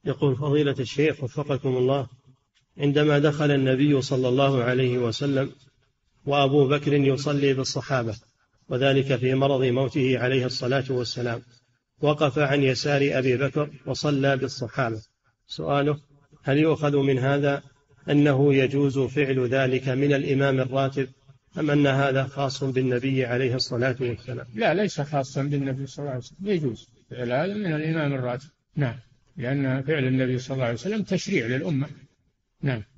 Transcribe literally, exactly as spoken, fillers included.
يقول فضيلة الشيخ وفقكم الله، عندما دخل النبي صلى الله عليه وسلم وأبو بكر يصلي بالصحابة وذلك في مرض موته عليه الصلاة والسلام، وقف عن يسار أبي بكر وصلى بالصحابة، سؤاله: هل يؤخذ من هذا أنه يجوز فعل ذلك من الإمام الراتب، أم أن هذا خاص بالنبي عليه الصلاة والسلام؟ لا، ليس خاصا بالنبي صلى الله عليه وسلم، يجوز فعل هذا من الإمام الراتب. نعم، لأن فعل النبي صلى الله عليه وسلم تشريع للأمة. نعم.